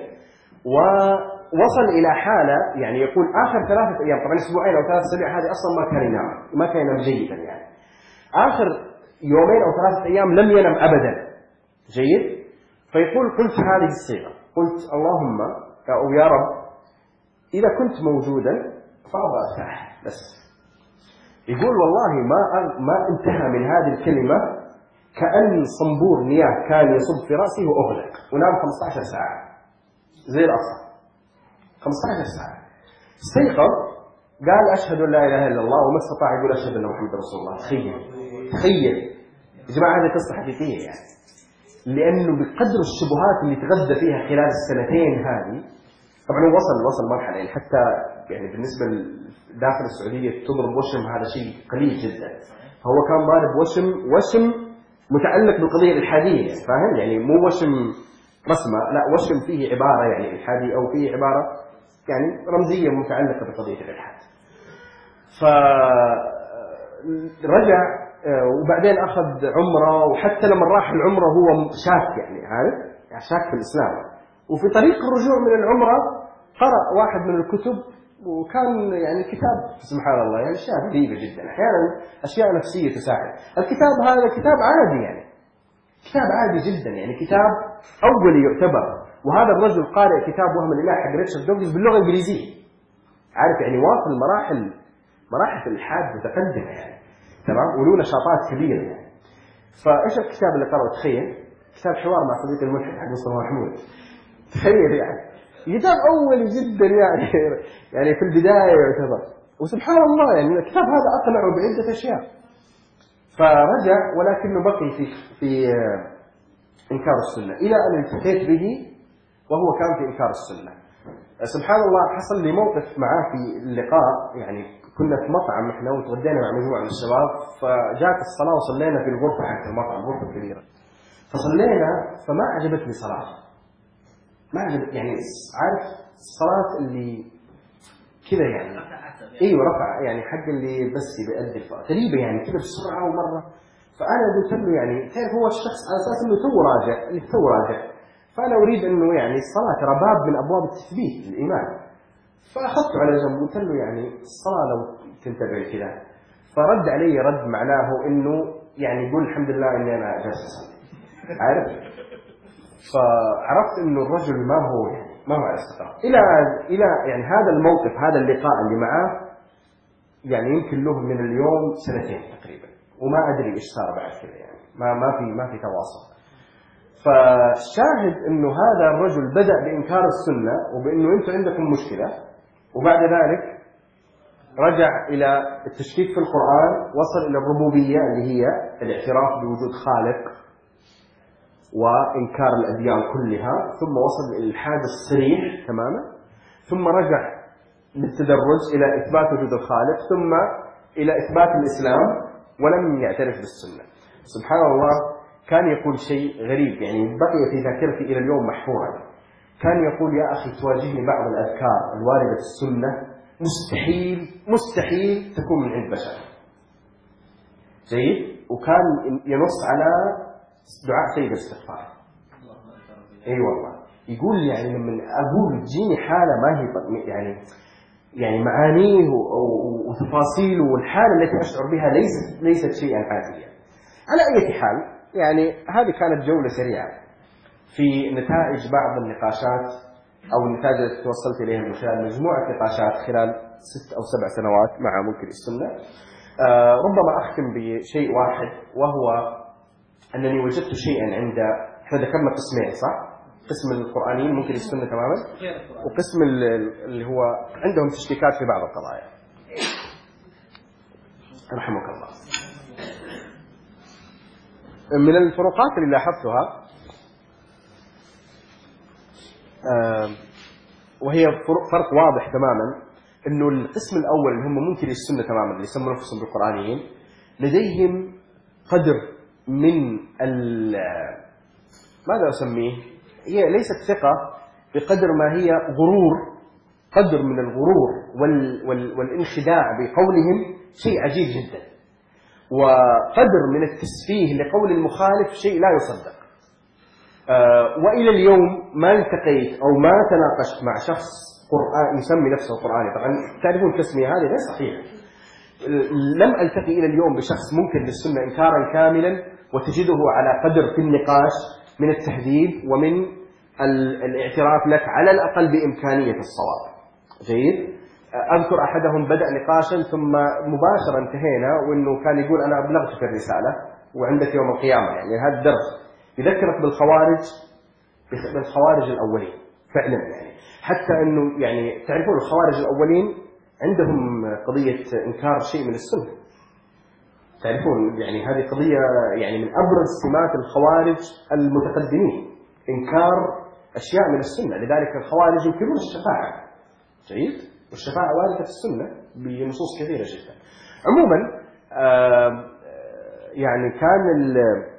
ووصل إلى حالة يعني يقول آخر 3 أيام، طبعا 2 أو 3 أسابيع هذه أصلا ما كان ينام جيدا، يعني آخر 2 أو 3 أيام لم ينم أبدا جيد. فيقول قلت هذه الصيغة، قلت اللهم أو يا رب إذا كنت موجودا فأبغى أرتاح بس. يقول والله ما انتهى من هذه الكلمة كأن صنبور مياه كان يصب في رأسي وأغلق، ونام 15 ساعة زي الأصل. 15 ساعة. استيقظ قال أشهد أن لا إله إلا الله وما استطاع يقول أشهد أن محمد رسول الله. تخيل يا جماعة، هذه قصة حقيقية يعني. لأنه بقدر الشبهات اللي تغذى فيها خلال السنتين هذه، طبعا وصل مرحلة يعني حتى يعني بالنسبة داخل السعودية تضرب وشم هذا شيء قليل جدا. فهو كان ضارب وشم متعلق بالقضية الإلحادية يعني، فاهم يعني، مو وشم رسمة، لا وشم فيه عبارة يعني إلحادي أو فيه عبارة يعني رمزية متعلقة بقضية الإلحاد. فرجع وبعدين أخذ عمرة، وحتى لما راح العمرة هو شاك يعني، عارف يعني شاك في الإسلام. وفي طريق الرجوع من العمرة قرأ واحد من الكتب، وكان يعني كتاب سبحان الله يعني أشياء غريبة جدا، أحيانا أشياء نفسية تساعد. الكتاب هذا كتاب عادي يعني، كتاب عادي جدا يعني، كتاب أولي يعتبر. وهذا الرجل قارئ كتاب وهم الإله حق ريتشارد دوغلاس باللغة الإنجليزية، عارف يعني واصل مراحل الإلحاد متقدمة يعني، تمام، وله نشاطات كبيرة يعني. فإيش الكتاب اللي قرأه؟ تخيل، كتاب حوار مع صديق الملحد حق مصطفى محمود. تخيل يعني كتاب أولي جدا يعني في البداية يعتبر. وسبحان الله يعني الكتاب هذا أقنعه بعدة أشياء. فرجع ولكنه بقي في إنكار السنة إلى أن التقيت به وهو كان في إنكار السنة. سبحان الله حصل لي موقف معاه في اللقاء يعني، كنا في مطعم احنا وتغدينا مع مجموعة من الشباب، فجاءت الصلاة وصلينا في الغرفة حق المطعم، غرفة كبيرة. فصلينا فما عجبتني صلاة، ما عجبت يعني، عارف الصلاة اللي كذا يعني، ايوه رفع يعني حق اللي بس بيأدي غريبة يعني كذا بسرعة ومرة. فأنا قلت له يعني تعرف هو الشخص على أساس إنه تو راجع، فأنا أريد إنه يعني الصلاة ترى باب من أبواب التثبيت الإيمان. فأخذته على جنب وقلت له يعني الصلاة لو تنتبه كذا. فرد علي رد معناه إنه يعني يقول الحمد لله إني أنا جالس أصلي، عارف. فعرفت إنه الرجل ما هو على استقرار إلى يعني هذا الموقف، هذا اللقاء اللي معاه يعني يمكن له من اليوم 2 سنين تقريبا، وما أدري إيش صار بعد كذا يعني، ما في تواصل. فشاهد إنه هذا الرجل بدأ بإنكار السنة وبإنه أنتم عندكم مشكلة، وبعد ذلك رجع إلى التشكيك في القرآن، وصل إلى الربوبية اللي هي الاعتراف بوجود خالق وإنكار الأديان كلها، ثم وصل إلى الإلحاد الصريح تماما، ثم رجع للتدرج إلى إثبات وجود الخالق، ثم إلى إثبات الإسلام، ولم يعترف بالسنة. سبحان الله كان يقول شيء غريب يعني بقي في ذاكرتي إلى اليوم محفورا. كان يقول يا أخي تواجهني بعض الأذكار الواردة في السنة مستحيل تكون من عند بشر. جيد. وكان ينص على دعاء سيد الاستغفار. اي والله يقول يعني لما اقول تجيني حاله ما هي يعني معانيه وتفاصيله والحاله التي اشعر بها ليست شيئا عاديا. على اي حال يعني هذه كانت جوله سريعه في نتائج بعض النقاشات او النتائج التي توصلت اليها من خلال مجموعه نقاشات خلال 6 أو 7 سنوات مع منكر السنه. ربما اختم بشيء واحد، وهو أنني وجدت شيئا عند، احنا ذكرنا قسمين صح؟ قسم القرآنيين منكر السنة تماما، وقسم اللي هو عندهم تشكيكات في بعض القضايا. رحمك الله. من الفروقات اللي لاحظتها وهي فرق واضح تماما، انه القسم الاول اللي هم منكر السنة تماما اللي يسمون انفسهم بالقرآنيين لديهم قدر من ماذا أسميه؟ هي ليست ثقة بقدر ما هي غرور، قدر من الغرور والانخداع بقولهم شيء عجيب جدا، وقدر من التسفيه لقول المخالف شيء لا يصدق. وإلى اليوم ما التقيت أو ما تناقشت مع شخص يسمي نفسه قرآني، طبعا تعرفون التسمية هذه غير صحيحة. لم ألتقي إلى اليوم بشخص منكر للسنة إنكارا كاملا وتجده على قدر في النقاش من التهذيب ومن الاعتراف لك على الأقل بإمكانية الصواب. جيد. أذكر أحدهم بدأ نقاشا ثم مباشرة انتهينا وإنه كان يقول أنا أبلغتك الرسالة وعندك يوم القيامة، يعني هذا الدرس يذكرك بالخوارج الأولين، فعلا يعني. حتى أنه يعني تعرفون الخوارج الأولين عندهم قضية إنكار شيء من السنة. تعرفون يعني هذه قضية يعني من أبرز سمات الخوارج المتقدمين، إنكار أشياء من السنة. لذلك الخوارج ينكرون الشفاعة. جيد؟ والشفاعة واردة في السنة بنصوص كثيرة جدا. عموما يعني كان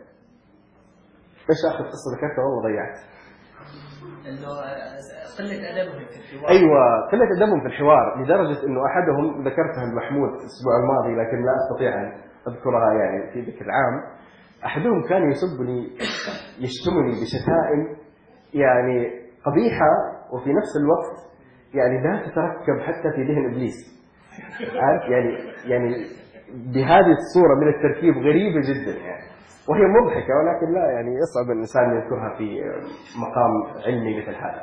ايش اخر قصة ذكرتها والله ضيعت. انه قلة ادبهم في الحوار. ايوه قلة ادبهم في الحوار، لدرجة انه احدهم ذكرتها المحمود الاسبوع الماضي لكن لا استطيع ان اذكرها يعني في ذكر العام. احدهم كان يسبني يشتمني بشتائم يعني قبيحة وفي نفس الوقت يعني لا تتركب حتى في ذهن ابليس. عارف يعني بهذه الصورة من التركيب غريبة جدا يعني، وهي مضحكة ولكن لا يعني يصعب الإنسان يذكرها في مقام علمي مثل هذا.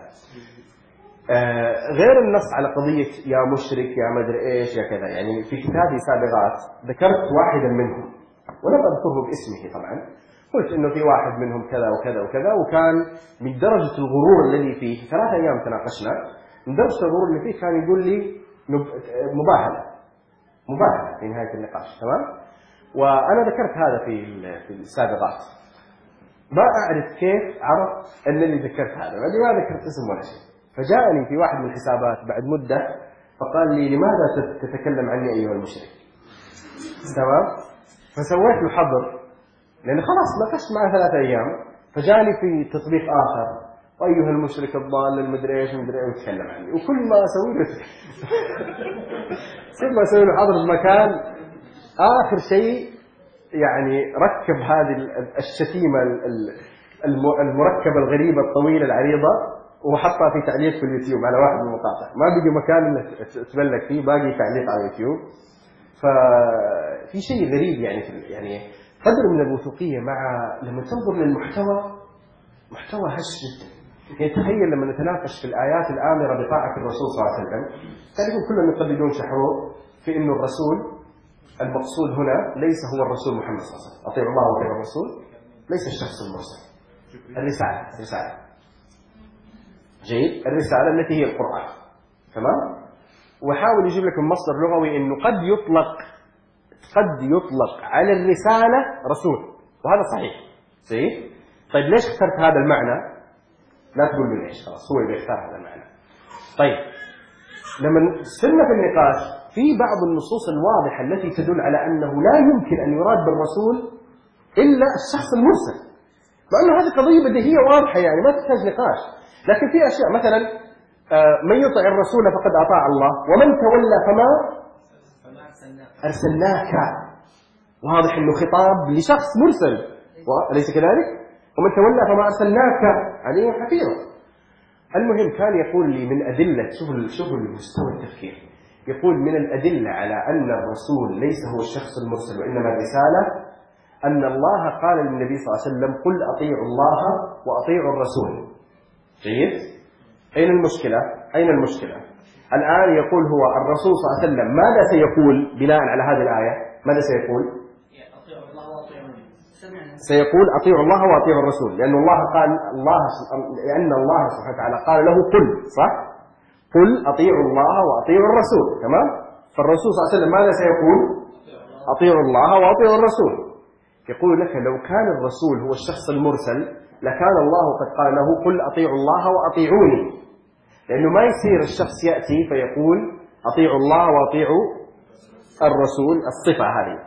غير النص على قضية يا مشرك يا مدري إيش يا كذا، يعني في كتابي سابقات ذكرت واحدا منهم ولم أذكره باسمه طبعا، قلت إنه في واحد منهم كذا وكذا وكذا، وكان من درجة الغرور الذي فيه 3 أيام تناقشنا، من درجة الغرور اللي فيه كان يقول لي مباهلة في نهاية النقاش. تمام؟ وأنا ذكرت هذا في السابقات، ما أعرف كيف عرف أنني ذكرت هذا، بعد ما ذكرت اسم ولا شيء. فجاءني في واحد من الحسابات بعد مدة فقال لي لماذا تتكلم عني أيها المشرك؟ تمام؟ فسويت له حظر لأن خلاص ناقشت معه 3 أيام، فجاني في تطبيق آخر أيها المشرك الضال المدري إيش المدري إيش ويتكلم عني، وكل ما أسوي له حظر بمكان آخر شيء يعني ركب هذه الشتيمة المركبة الغريبة الطويلة العريضة وحطها في تعليق في اليوتيوب على واحد من المقاطع، ما بقي مكان انك تبلغ فيه، باقي تعليق على اليوتيوب. ففي شيء غريب يعني قدر من الوثوقية مع لما تنظر للمحتوى، محتوى هش جدا. يعني تخيل لما نتناقش في الآيات الآمرة بطاعة الرسول صلى الله عليه وسلم، تعرفون كلهم يقلدون شحرور في إنه الرسول المقصود هنا ليس هو الرسول محمد صلى الله عليه وسلم، أطيعوا الله وأطيعوا الرسول، ليس الشخص المرسل، الرسالة. جيد؟ الرسالة التي هي القرآن. تمام؟ وحاول يجيب لك من مصدر لغوي إنه قد يطلق على الرسالة رسول، وهذا صحيح. جيد؟ طيب ليش اخترت هذا المعنى؟ لا تقول لي ليش، خلاص هو اللي يختار هذا المعنى. طيب لما صرنا في النقاش في بعض النصوص الواضحة التي تدل على أنه لا يمكن أن يراد بالرسول إلا الشخص المرسل، مع أنه هذه قضية بديهية واضحة يعني ما تحتاج نقاش. لكن في أشياء مثلا من يطع الرسول فقد أطاع الله، ومن تولى فما أرسلناك، واضح أنه خطاب لشخص مرسل أليس كذلك؟ ومن تولى فما أرسلناك عليه حفيظا. المهم كان يقول لي من أدلة، شوف المستوى التفكير، يقول من الأدلة على أن الرسول ليس هو الشخص المرسل وإنما الرسالة أن الله قال للنبي صلى الله عليه وسلم قل أطيعوا الله وأطيعوا الرسول. جيد؟ أين المشكلة؟ الآن يقول هو الرسول صلى الله عليه وسلم ماذا سيقول بناء على هذه الآية؟ ماذا سيقول؟ سيقول أطيعوا الله وأطيعوا الرسول، لأن الله سبحانه وتعالى قال له قل، صح؟ قل أطيعوا الله وأطيعوا الرسول. تمام؟ فالرسول صلى الله عليه وسلم ماذا سيقول؟ أطيعوا الله وأطيعوا الرسول. يقول لك لو كان الرسول هو الشخص المرسل لكان الله قد قال له قل أطيعوا الله وأطيعوني، لأنه ما يصير الشخص يأتي فيقول أطيعوا الله وأطيعوا الرسول الصفة هذه.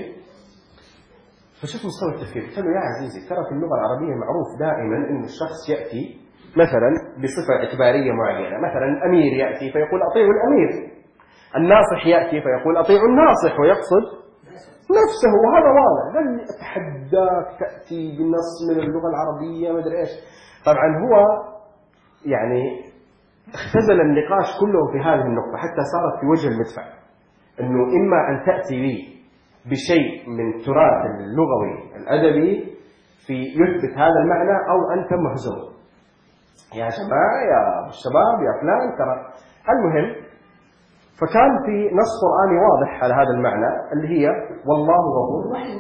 فشوف مستوى التفكير. قلت له يا عزيزي ترى في اللغة العربية معروف دائما أن الشخص يأتي مثلا بصفة اعتبارية معينة، مثلا الأمير يأتي فيقول أطيعوا الأمير، الناصح يأتي فيقول أطيعوا الناصح ويقصد نفسه، وهذا واضح. بل أتحداك تأتي بنص من اللغة العربية ما أدري إيش. طبعا هو يعني اختزل النقاش كله في هذه النقطة حتى صارت في وجه المدفع، أنه إما أن تأتي لي بشيء من التراث اللغوي الأدبي في يثبت هذا المعنى أو أنت مهزوم. يا جماعة يا الشباب يا فلان ترى. المهم فكان في نص قرآني واضح على هذا المعنى اللي هي والله غفور رحيم.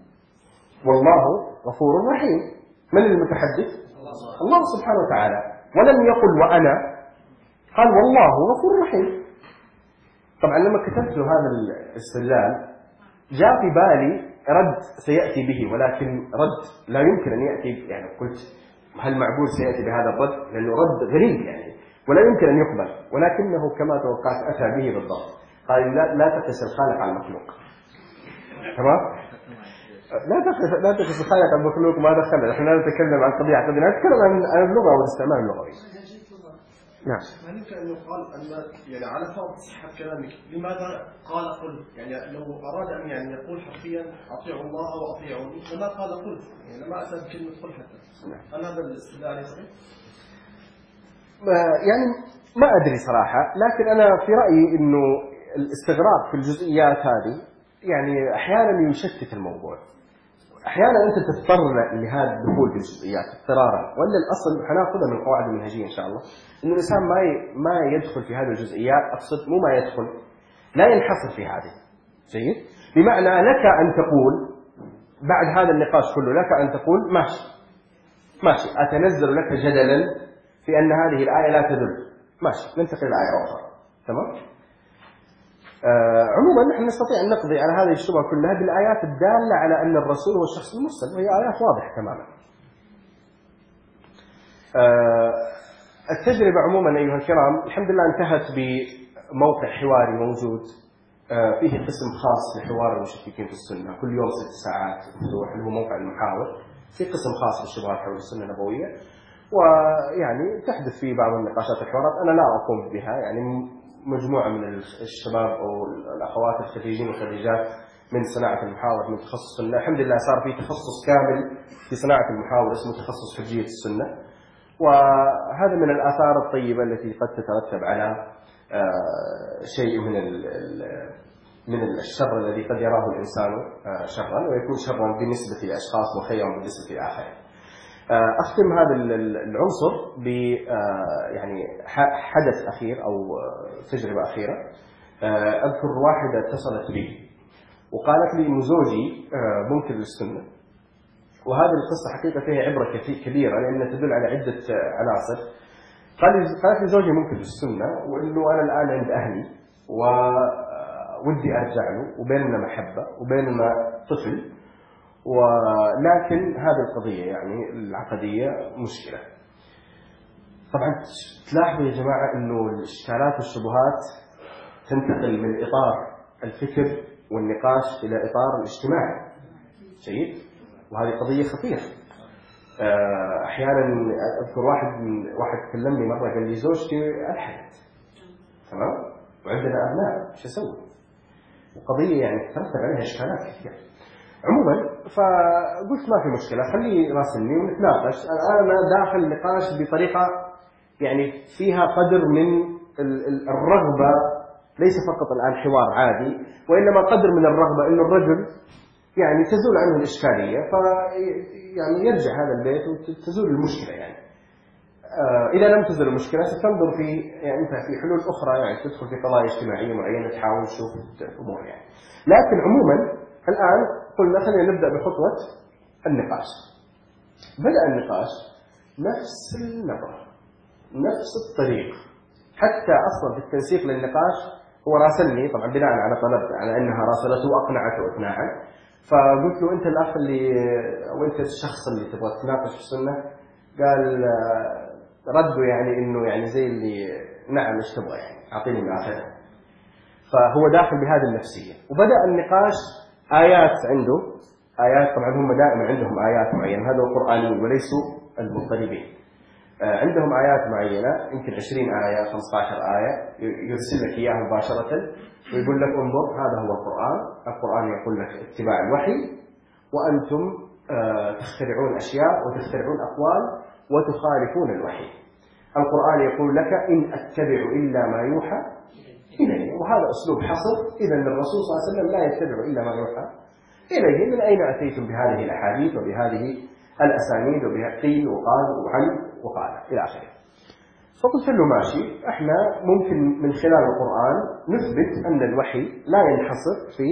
والله غفور رحيم. من المتحدث؟ الله سبحانه وتعالى. ولم يقل وأنا، قال والله غفور رحيم. طبعا لما كتبت له هذا الاستدلال جاء في بالي رد سيأتي به، ولكن رد لا يمكن أن يأتي، يعني قلت هل معقول سيأتي بهذا الرد؟ لأنه رد غريب يعني ولا يمكن أن يقبل، ولكنه كما توقعت أتى به بالضبط. قال لا تقس الخالق على المخلوق. تمام؟ لا تقس الخالق على المخلوق، ما دخلنا، نحن لا نتكلم عن طبيعة، نتكلم عن اللغة والاستعمال اللغوي. نعم. هل يمكن أن يقال أن يعني على فرض صحة كلامك لماذا قال قل؟ يعني لو أراد أن يعني يقول حرفيا أطيعوا الله وأطيعوني لما قال قل، يعني لما أتى بكلمة قل حتى. هل هذا الاستدلال صحيح؟ يعني ما أدري صراحة، لكن أنا في رأيي إنه الاستغراق في الجزئيات هذه يعني أحيانا يشتت الموضوع. أحيانا أنت تضطر لهذا الدخول في الجزئيات اضطرارا، ولا الأصل حناخذها من القواعد المنهجية إن شاء الله إنه الإنسان ما يدخل في هذه الجزئيات، أقصد مو ما يدخل، لا ينحصر في هذه. جيد؟ بمعنى لك أن تقول بعد هذا النقاش كله، لك أن تقول ماشي أتنزل لك جدلا في أن هذه الآية لا تدل، ماشي ننتقل لآية أخرى. تمام؟ عموما نحن نستطيع أن نقضي على هذه الشبهة كلها بالآيات الدالة على أن الرسول هو الشخص المرسل، وهي آيات واضحة تماما. التجربة عموما أيها الكرام الحمد لله انتهت بموقع حواري موجود فيه قسم خاص لحوار المشككين في السنة، كل يوم 6 ساعات مفتوح، اللي هو موقع المحاور، في قسم خاص للشبهات حول السنة النبوية، ويعني تحدث فيه بعض النقاشات والحوارات أنا لا أقوم بها، يعني مجموعة من الشباب أو الأخوات الخريجين والخريجات من صناعة المحاور من تخصص السنة. الحمد لله صار في تخصص كامل في صناعة المحاور اسمه تخصص حجية السنة، وهذا من الآثار الطيبة التي قد تترتب على شيء من الشر الذي قد يراه الإنسان شرا ويكون شرا بالنسبة لأشخاص وخيرا بالنسبة لآخرين. أختم هذا العنصر ب يعني حدث أخير أو تجربة أخيرة. أذكر واحدة اتصلت بي وقالت لي إن زوجي منكر للسنة، وهذه القصة حقيقة فيها عبرة كبيرة لأنها تدل على عدة عناصر. قالت لي زوجي منكر للسنة، وإنه أنا الآن عند أهلي ودي أرجع له وبيننا محبة وبيننا طفل، ولكن هذه القضية يعني العقدية مشكلة. طبعا تلاحظوا يا جماعة أنه الإشكالات والشبهات تنتقل من إطار الفكر والنقاش إلى إطار الاجتماع. جيد؟ وهذه قضية خطيرة. أحيانا أذكر واحد كلمني مرة قال لي زوجتي ألحدت، تمام؟ وعندنا أبناء، شو أسوي؟ وقضية يعني ترتب عليها إشكالات كثيرة. عموما فقلت ما في مشكلة، خليه راسلني ونتناقش. الآن أنا داخل النقاش بطريقة يعني فيها قدر من الرغبة، ليس فقط الآن حوار عادي، وإنما قدر من الرغبة إنه الرجل يعني تزول عنه الإشكالية، يعني يرجع هذا البيت وتزول المشكلة. يعني إذا لم تزل المشكلة ستنظر في يعني أنت في حلول أخرى، يعني تدخل في قضايا اجتماعية معينة تحاول تشوف الأمور يعني. لكن عموما الآن قلنا خلينا نبدأ بخطوة النقاش. بدأ النقاش نفس النبرة نفس الطريق، حتى أصلا في التنسيق للنقاش هو راسلني طبعا بناء على طلب على أنها راسلته وأقنعته إقناعا، فقلت له أنت الأخ اللي أو أنت الشخص اللي تبغى تناقش في السنة. قال رده يعني إنه يعني زي اللي نعم إيش تبغى يعني أعطيني من آخرها. فهو داخل بهذه النفسية، وبدأ النقاش آيات عنده آيات، طبعا هم دائما عندهم آيات معينة، هذا القرآنيين وليسوا المضطربين. عندهم آيات معينة يمكن 20 آية 15 آية يرسل لك إياها مباشرة ويقول لك انظر هذا هو القرآن يقول لك اتباع الوحي، وأنتم تخترعون أشياء وتخترعون أقوال وتخالفون الوحي. القرآن يقول لك إن أتبع إلا ما يوحى إليه، وهذا أسلوب حصر. إذن الرسول صلى الله عليه وسلم لا يتبع إلا ما يوحى إليه. من أين أتيتم بهذه الأحاديث وبهذه الأسانيد وبها قيل وقال وعن وقال إلى آخره؟ فقلت له ماشي، احنا ممكن من خلال القرآن نثبت أن الوحي لا ينحصر في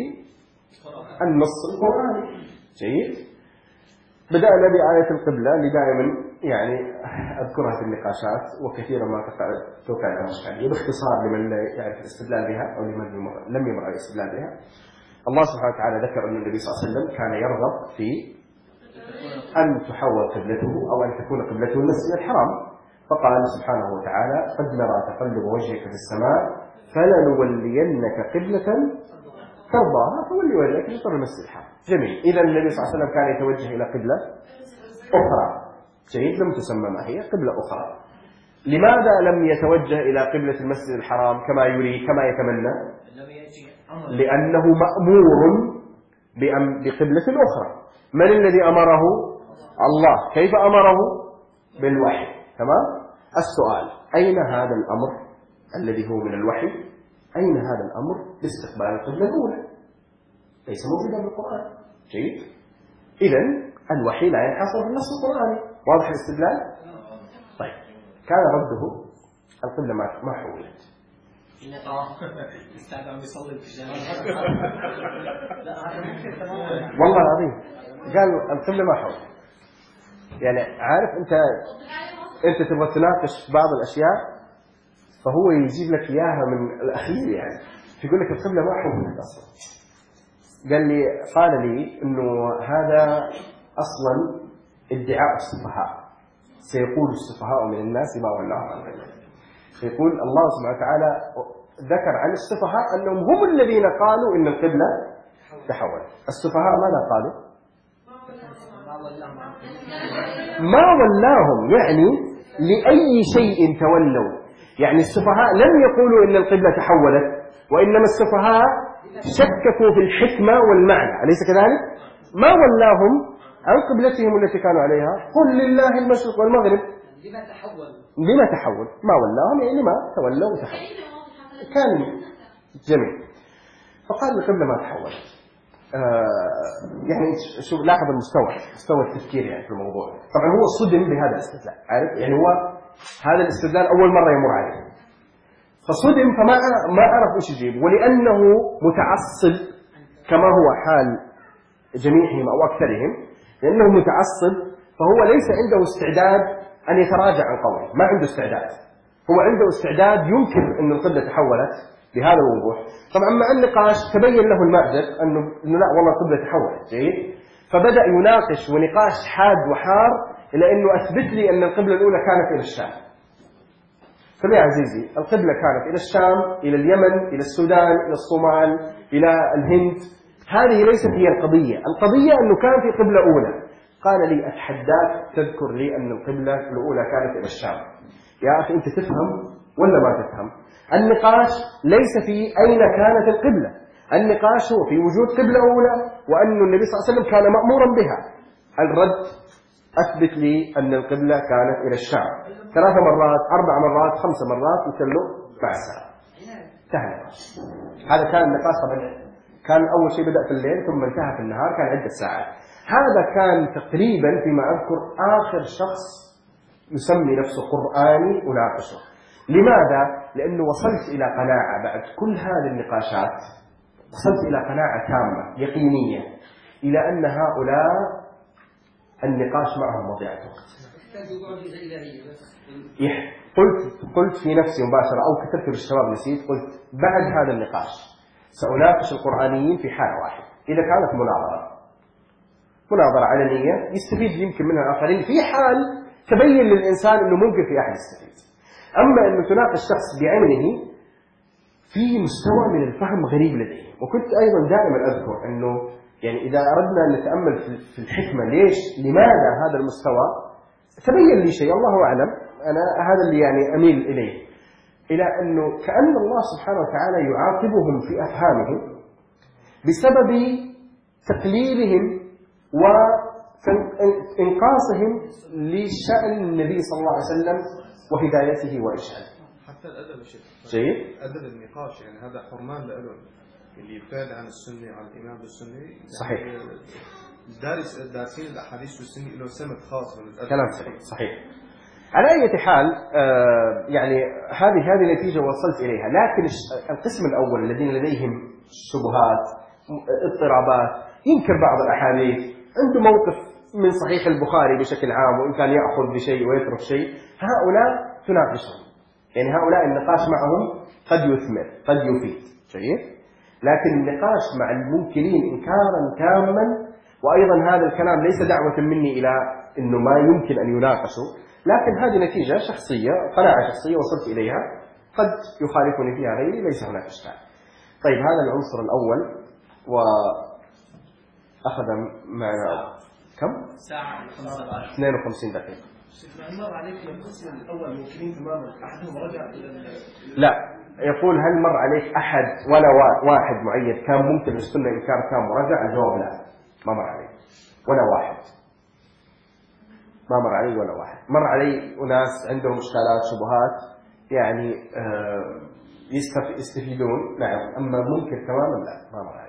النص القرآني. جيد؟ بدأنا بآية القبلة اللي دائما يعني أذكرها في النقاشات وكثيرا ما توقع لها إشكالية. باختصار لمن لا يعرف الاستدلال بها أو لمن لم يمر الاستدلال بها، الله سبحانه وتعالى ذكر أن النبي صلى الله عليه وسلم كان يرغب في أن تحول قبلته أو أن تكون قبلته المسجد الحرام، فقال سبحانه وتعالى: قد نرى تقلب وجهك في السماء فلنولينك قبلة ترضاها فولي وجهك شطر المسجد الحرام. جميل. إذا النبي صلى الله عليه وسلم كان يتوجه إلى قبلة أخرى، جيد، لم تسمى ما هي قبلة أخرى. لماذا لم يتوجه إلى قبلة المسجد الحرام كما يريد كما يتمنى؟ لأنه مأمور بقبلة أخرى. من الذي أمره؟ الله. كيف أمره؟ بالوحي. تمام؟ السؤال: أين هذا الأمر الذي هو من الوحي؟ أين هذا الأمر باستقبال القبلة الأولى؟ ليس موجودا في القرآن. جيد. إذن الوحي لا ينحصر في النص القرآني. واضح الاستدلال؟ طيب، كان رده: القبلة ما حولت. استعدام يصلي في الجنازة. والله العظيم قال القبلة ما حولت. يعني عارف أنت تبغى تناقش بعض الأشياء فهو يجيب لك إياها من الأخير، يعني يقول لك القبلة ما حولت أصلا. قال لي إنه هذا أصلا ادعاء السفهاء، سيقول السفهاء من الناس ما ولاهم عن القبلة. يقول الله سبحانه وتعالى ذكر عن السفهاء أنهم هم الذين قالوا إن القبلة تحولت. السفهاء ماذا قالوا؟ ما ولاهم، يعني لأي شيء تولوا. يعني السفهاء لم يقولوا إن القبلة تحولت، وإنما السفهاء شككوا في الحكمة والمعنى، أليس كذلك؟ ما ولاهم عن قبلتهم التي كانوا عليها. قل لله المشرق والمغرب. لما تحول؟ ما ولاهم يعني لما تولوا وتحول. كان جميل. فقال القبلة ما تحولت. يعني شوف، لاحظ مستوى التفكير يعني في الموضوع. طبعا هو صدم بهذا الاستدلال، عارف يعني هو هذا الاستدلال أول مرة يمر عليه، فصدم فما عرف ايش يجيب. ولأنه متعصب كما هو حال جميعهم أو أكثرهم، لأنه متعصب فهو ليس عنده استعداد أن يتراجع عن قوله، ما عنده استعداد. هو عنده استعداد ينكر أن القبلة تحولت بهذا الوضوح. طبعا مع النقاش تبين له المأجر أنه لا والله القبلة تحولت. جيد. فبدأ يناقش ونقاش حاد وحار إلى أنه أثبت لي أن القبلة الأولى كانت إلى الشام. فليه يا عزيزي؟ القبلة كانت إلى الشام، إلى اليمن، إلى السودان، إلى الصومال، إلى الهند. هذه ليست هي القضية. القضية أنه كان في قبلة أولى. قال لي: أتحداك تذكر لي أن القبلة الأولى كانت إلى الشام. يا أخي أنت تفهم ولا ما تفهم؟ النقاش ليس في أين كانت القبلة، النقاش هو في وجود قبلة أولى وأن النبي صلى الله عليه وسلم كان مأمورا بها. الرد: أثبت لي أن القبلة كانت إلى الشام 3 مرات 4 مرات 5 مرات، وكله مع السلام. انتهى. هذا كان النقاش. طبعا كان أول شيء بدأ في الليل ثم انتهى في النهار، كان عدة ساعات. هذا كان تقريبا فيما أذكر آخر شخص يسمي نفسه قرآني أناقشه. لماذا؟ لأنه وصلت إلى قناعة بعد كل هذه النقاشات، وصلت إلى قناعة تامة يقينية إلى أن هؤلاء النقاش معهم مضيعة وقت. قلت في نفسي مباشرة أو كتبت للشباب نسيت، قلت بعد هذا النقاش سأناقش القرآنيين في حالة واحدة، إذا كانت مناظرة علنية يستفيد يمكن منها الآخرين، في حال تبين للإنسان أنه ممكن في أحد يستفيد. أما أنه تناقش شخص بعينه في مستوى من الفهم غريب لديه. وكنت أيضا دائما أذكر أنه يعني إذا أردنا أن نتأمل في الحكمة لماذا هذا المستوى، تبين لي شيء الله أعلم، أنا هذا اللي يعني أميل إليه، إلى أنه كأن الله سبحانه وتعالى يعاقبهم في أفهامهم بسبب تقليلهم وإنقاصهم لشأن النبي صلى الله عليه وسلم وهدايته وإرشاده. حتى الأدب الشيخ. جيد. أدب النقاش يعني هذا حرمان لألون اللي يبتعد عن السنة عن الإمام بالسنة. صحيح. دارسين الأحاديث بالسنة له سمت خاص من الأدب. كلام صحيح. على أي حال يعني هذه نتيجة وصلت إليها. لكن القسم الأول الذين لديهم شبهات اضطرابات، ينكر بعض الأحاديث، عنده موقف من صحيح البخاري بشكل عام، وإن كان يأخذ بشيء ويترك شيء، هؤلاء تناقشهم، يعني هؤلاء النقاش معهم قد يثمر قد يفيد. جيد. لكن النقاش مع المنكرين إنكارا تاما، وأيضا هذا الكلام ليس دعوة مني إلى أنه ما يمكن أن يناقشوا، لكن هذه نتيجة شخصية، قناعة شخصية وصلت إليها، قد يخالفني فيها غيري، ليس هناك إشكال. طيب هذا العنصر الأول، وأخذ معنا كم؟ ساعة 52 دقيقة. مر عليك القسم الأول المنكرين تماما أحدهم رجع إلى لا، يقول هل مر عليك أحد ولا واحد معين كان ممكن السنة إنكار كان مرجع؟ الجواب لا، ما مر علي ولا واحد، ما مر علي ولا واحد. مر علي أناس عندهم إشكالات شبهات يعني يستفيدون، نعم، أما منكر تماما لا، ما مر علي.